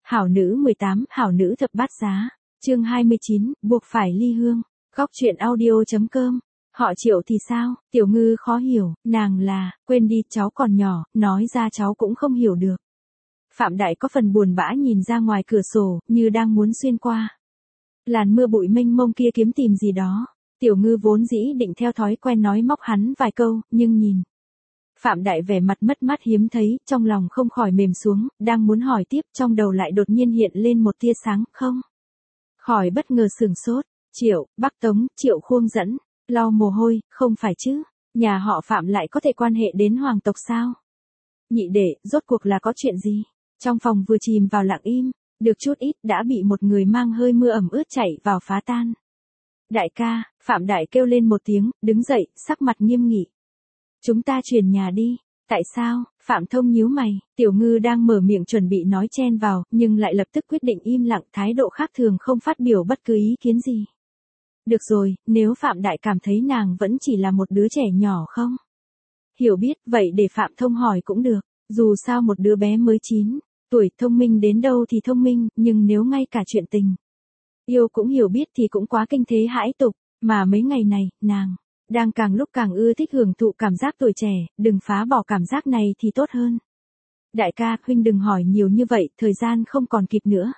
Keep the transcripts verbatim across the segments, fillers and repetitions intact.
Hảo nữ mười tám, hảo nữ thập bát giá. Chương hai mươi chín, buộc phải ly hương. Góc truyện audio chấm com. Họ Triệu thì sao? Tiểu Ngư khó hiểu, nàng là, quên đi, cháu còn nhỏ, nói ra cháu cũng không hiểu được. Phạm Đại có phần buồn bã nhìn ra ngoài cửa sổ, như đang muốn xuyên qua làn mưa bụi mênh mông kia kiếm tìm gì đó. Tiểu Ngư vốn dĩ định theo thói quen nói móc hắn vài câu, nhưng nhìn Phạm Đại vẻ mặt mất mát hiếm thấy, trong lòng không khỏi mềm xuống, đang muốn hỏi tiếp, trong đầu lại đột nhiên hiện lên một tia sáng, không khỏi bất ngờ sửng sốt. Triệu, Bắc Tống, Triệu Khuông dẫn, lau mồ hôi, không phải chứ, nhà họ Phạm lại có thể quan hệ đến hoàng tộc sao? Nhị đệ, rốt cuộc là có chuyện gì? Trong phòng vừa chìm vào lặng im, được chút ít đã bị một người mang hơi mưa ẩm ướt chảy vào phá tan. Đại ca, Phạm Đại kêu lên một tiếng, đứng dậy, sắc mặt nghiêm nghị. Chúng ta chuyển nhà đi. Tại sao? Phạm Thông nhíu mày, Tiểu Ngư đang mở miệng chuẩn bị nói chen vào, nhưng lại lập tức quyết định im lặng, thái độ khác thường không phát biểu bất cứ ý kiến gì. Được rồi, nếu Phạm Đại cảm thấy nàng vẫn chỉ là một đứa trẻ nhỏ không hiểu biết, vậy để Phạm Thông hỏi cũng được. Dù sao một đứa bé mới chín tuổi thông minh đến đâu thì thông minh, nhưng nếu ngay cả chuyện tình yêu cũng hiểu biết thì cũng quá kinh thế hãi tục. Mà mấy ngày này, nàng đang càng lúc càng ưa thích hưởng thụ cảm giác tuổi trẻ, đừng phá bỏ cảm giác này thì tốt hơn. Đại ca, huynh đừng hỏi nhiều như vậy, thời gian không còn kịp nữa.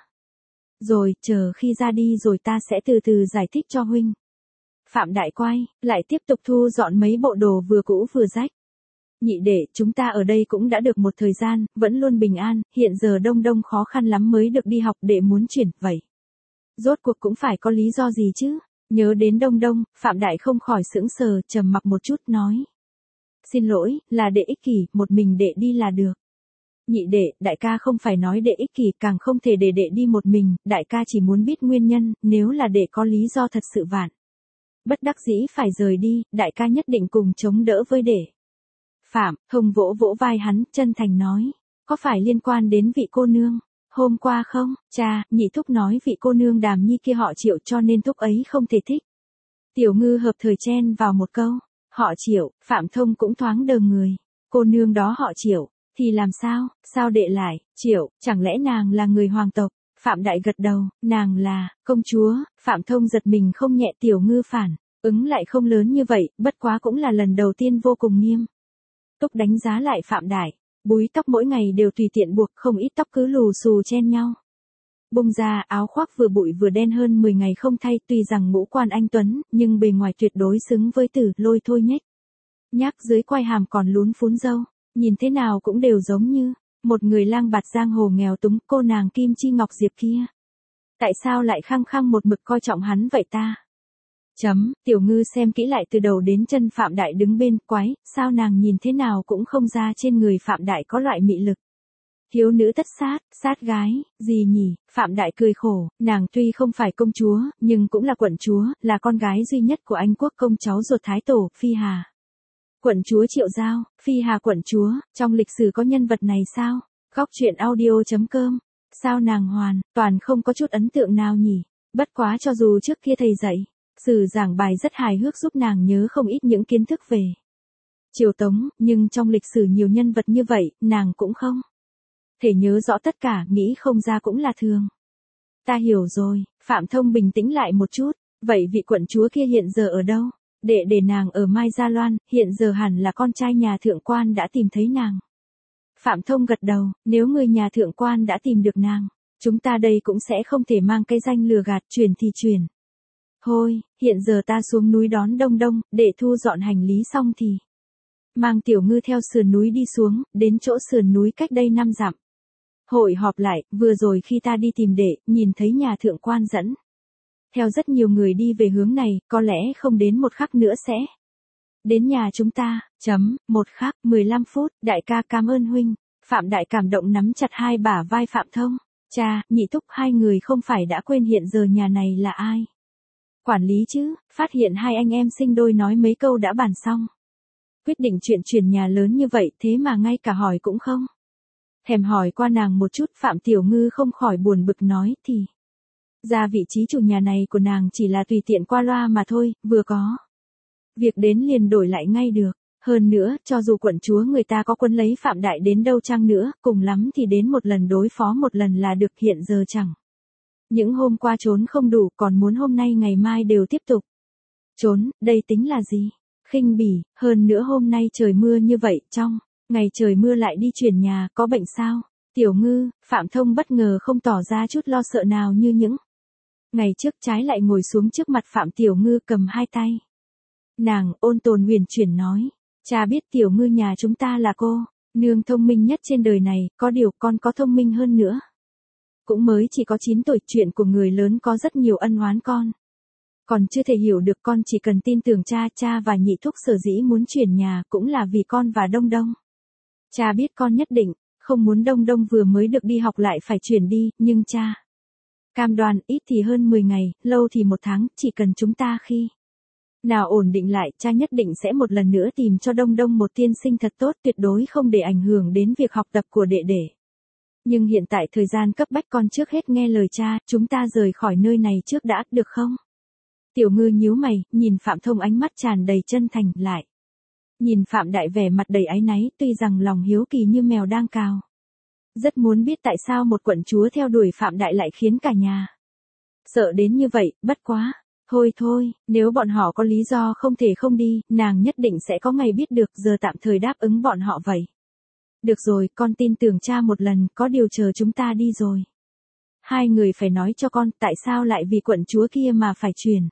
Rồi, chờ khi ra đi rồi ta sẽ từ từ giải thích cho huynh. Phạm Đại quay lại tiếp tục thu dọn mấy bộ đồ vừa cũ vừa rách. Nhị đệ, chúng ta ở đây cũng đã được một thời gian, vẫn luôn bình an, hiện giờ Đông Đông khó khăn lắm mới được đi học, đệ muốn chuyển, vậy rốt cuộc cũng phải có lý do gì chứ? Nhớ đến Đông Đông, Phạm Đại không khỏi sững sờ, trầm mặc một chút nói. Xin lỗi, là đệ ích kỷ, một mình đệ đi là được. Nhị đệ, đại ca không phải nói đệ ích kỷ, càng không thể để đệ đi một mình, đại ca chỉ muốn biết nguyên nhân, nếu là đệ có lý do thật sự vạn bất đắc dĩ phải rời đi, đại ca nhất định cùng chống đỡ với đệ. Phạm Thông vỗ vỗ vai hắn, chân thành nói. Có phải liên quan đến vị cô nương hôm qua không? Cha, nhị thúc nói vị cô nương Đàm Nhi kia họ Triệu cho nên thúc ấy không thể thích. Tiểu Ngư hợp thời chen vào một câu. Họ Triệu, Phạm Thông cũng thoáng đờ người. Cô nương đó họ Triệu, thì làm sao, sao đệ lại, Triệu, chẳng lẽ nàng là người hoàng tộc? Phạm Đại gật đầu, nàng là công chúa. Phạm Thông giật mình không nhẹ, Tiểu Ngư phản ứng lại không lớn như vậy, bất quá cũng là lần đầu tiên vô cùng nghiêm túc đánh giá lại Phạm Đại. Búi tóc mỗi ngày đều tùy tiện buộc, không ít tóc cứ lù xù chen nhau. Bung ra, áo khoác vừa bụi vừa đen hơn mười ngày không thay, tuy rằng ngũ quan anh tuấn, nhưng bề ngoài tuyệt đối xứng với Tử Lôi thôi nhếch nhác dưới quai hàm còn lún phún râu, nhìn thế nào cũng đều giống như một người lang bạt giang hồ nghèo túng. Cô nàng Kim Chi Ngọc Diệp kia, tại sao lại khăng khăng một mực coi trọng hắn vậy ta? Chấm, Tiểu Ngư xem kỹ lại từ đầu đến chân Phạm Đại đứng bên, quái, sao nàng nhìn thế nào cũng không ra trên người Phạm Đại có loại mị lực. Thiếu nữ tất sát, sát gái, gì nhỉ? Phạm Đại cười khổ, nàng tuy không phải công chúa, nhưng cũng là quận chúa, là con gái duy nhất của Anh quốc công cháu ruột Thái Tổ, Phi Hà. Quận chúa Triệu Giao, Phi Hà quận chúa, trong lịch sử có nhân vật này sao? Góc truyện audio chấm com. Sao nàng hoàn toàn không có chút ấn tượng nào nhỉ? Bất quá cho dù trước kia thầy dạy sử giảng bài rất hài hước giúp nàng nhớ không ít những kiến thức về Triều Tống, nhưng trong lịch sử nhiều nhân vật như vậy, nàng cũng không thể nhớ rõ tất cả, nghĩ không ra cũng là thường. Ta hiểu rồi. Phạm Thông bình tĩnh lại một chút, vậy vị quận chúa kia hiện giờ ở đâu? Đệ để nàng ở Mai Gia Loan, hiện giờ hẳn là con trai nhà thượng quan đã tìm thấy nàng. Phạm Thông gật đầu, nếu người nhà thượng quan đã tìm được nàng, chúng ta đây cũng sẽ không thể mang cái danh lừa gạt, truyền thì truyền. Thôi, hiện giờ ta xuống núi đón Đông Đông, để thu dọn hành lý xong thì mang Tiểu Ngư theo sườn núi đi xuống, đến chỗ sườn núi cách đây năm dặm. Hội họp lại, vừa rồi khi ta đi tìm đệ, nhìn thấy nhà thượng quan dẫn theo rất nhiều người đi về hướng này, có lẽ không đến một khắc nữa sẽ đến nhà chúng ta. Chấm, một khắc, mười lăm phút, đại ca cảm ơn huynh. Phạm Đại cảm động nắm chặt hai bả vai Phạm Thông. Cha, nhị thúc, hai người không phải đã quên hiện giờ nhà này là ai quản lý chứ? Phát hiện hai anh em sinh đôi nói mấy câu đã bàn xong quyết định chuyện chuyển nhà lớn như vậy, thế mà ngay cả hỏi cũng không thèm hỏi qua nàng một chút. Phạm Tiểu Ngư không khỏi buồn bực nói, thì ra vị trí chủ nhà này của nàng chỉ là tùy tiện qua loa mà thôi, vừa có việc đến liền đổi lại ngay được. Hơn nữa, cho dù quận chúa người ta có quân lấy Phạm Đại đến đâu chăng nữa, cùng lắm thì đến một lần đối phó một lần là được, hiện giờ chẳng. Những hôm qua trốn không đủ, còn muốn hôm nay ngày mai đều tiếp tục. Trốn, đây tính là gì? Khinh bỉ, hơn nữa hôm nay trời mưa như vậy, trong ngày trời mưa lại đi chuyển nhà, có bệnh sao? Tiểu Ngư, Phạm Thông bất ngờ không tỏ ra chút lo sợ nào như những ngày trước, trái lại ngồi xuống trước mặt Phạm Tiểu Ngư cầm hai tay. Nàng ôn tồn huyền chuyển nói, cha biết Tiểu Ngư nhà chúng ta là cô nương thông minh nhất trên đời này, có điều con có thông minh hơn nữa. Cũng mới chỉ có chín tuổi, chuyện của người lớn có rất nhiều ân oán con còn chưa thể hiểu được, con chỉ cần tin tưởng cha, cha và nhị thúc sở dĩ muốn chuyển nhà cũng là vì con và Đông Đông. Cha biết con nhất định không muốn Đông Đông vừa mới được đi học lại phải chuyển đi, nhưng cha cam đoan, ít thì hơn mười ngày, lâu thì một tháng, chỉ cần chúng ta khi nào ổn định lại, cha nhất định sẽ một lần nữa tìm cho Đông Đông một tiên sinh thật tốt, tuyệt đối không để ảnh hưởng đến việc học tập của đệ đệ. Nhưng hiện tại thời gian cấp bách, con trước hết nghe lời cha, chúng ta rời khỏi nơi này trước đã, được không? Tiểu Ngư nhíu mày, nhìn Phạm Thông ánh mắt tràn đầy chân thành, lại nhìn Phạm Đại vẻ mặt đầy áy náy, tuy rằng lòng hiếu kỳ như mèo đang cào. Rất muốn biết tại sao một quận chúa theo đuổi Phạm Đại lại khiến cả nhà sợ đến như vậy, bất quá. Thôi thôi, nếu bọn họ có lý do không thể không đi, nàng nhất định sẽ có ngày biết được, giờ tạm thời đáp ứng bọn họ vậy. Được rồi, con tin tưởng cha một lần, có điều chờ chúng ta đi rồi. Hai người phải nói cho con, tại sao lại vì quận chúa kia mà phải chuyển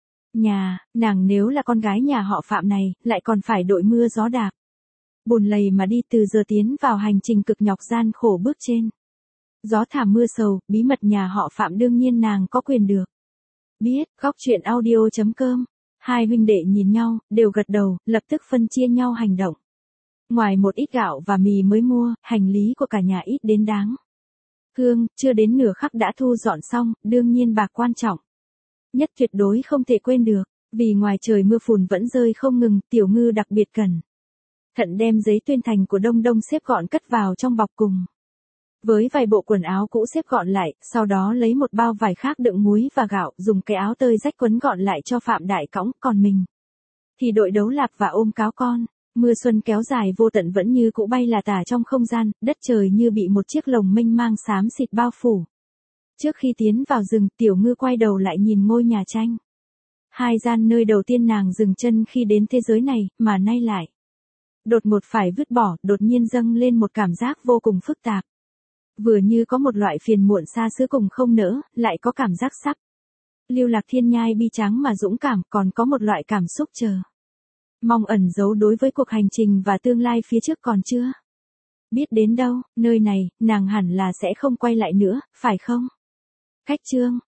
nhà, nàng nếu là con gái nhà họ Phạm này, lại còn phải đội mưa gió đạp bùn lầy mà đi, từ giờ tiến vào hành trình cực nhọc gian khổ bước trên gió thảm mưa sầu, bí mật nhà họ Phạm đương nhiên nàng có quyền được biết. Góc truyện audio chấm com. Hai huynh đệ nhìn nhau, đều gật đầu, lập tức phân chia nhau hành động. Ngoài một ít gạo và mì mới mua, hành lý của cả nhà ít đến đáng thương, chưa đến nửa khắc đã thu dọn xong, đương nhiên bạc quan trọng nhất tuyệt đối không thể quên được. Vì ngoài trời mưa phùn vẫn rơi không ngừng, Tiểu Ngư đặc biệt cẩn thận đem giấy tuyên thành của Đông Đông xếp gọn cất vào trong bọc, cùng với vài bộ quần áo cũ xếp gọn lại, sau đó lấy một bao vải khác đựng muối và gạo, dùng cái áo tơi rách quấn gọn lại cho Phạm Đại cõng, còn mình thì đội đấu lạc và ôm cáo con. Mưa xuân kéo dài vô tận vẫn như cũ bay là tả trong không gian, đất trời như bị một chiếc lồng mênh mang xám xịt bao phủ. Trước khi tiến vào rừng, Tiểu Ngư quay đầu lại nhìn ngôi nhà tranh hai gian nơi đầu tiên nàng dừng chân khi đến thế giới này, mà nay lại đột ngột phải vứt bỏ, đột nhiên dâng lên một cảm giác vô cùng phức tạp. Vừa như có một loại phiền muộn xa xứ cùng không nỡ, lại có cảm giác sắp lưu lạc thiên nhai bi tráng mà dũng cảm, còn có một loại cảm xúc chờ mong ẩn giấu đối với cuộc hành trình và tương lai phía trước còn chưa biết đến đâu. Nơi này, nàng hẳn là sẽ không quay lại nữa, phải không? Khách chương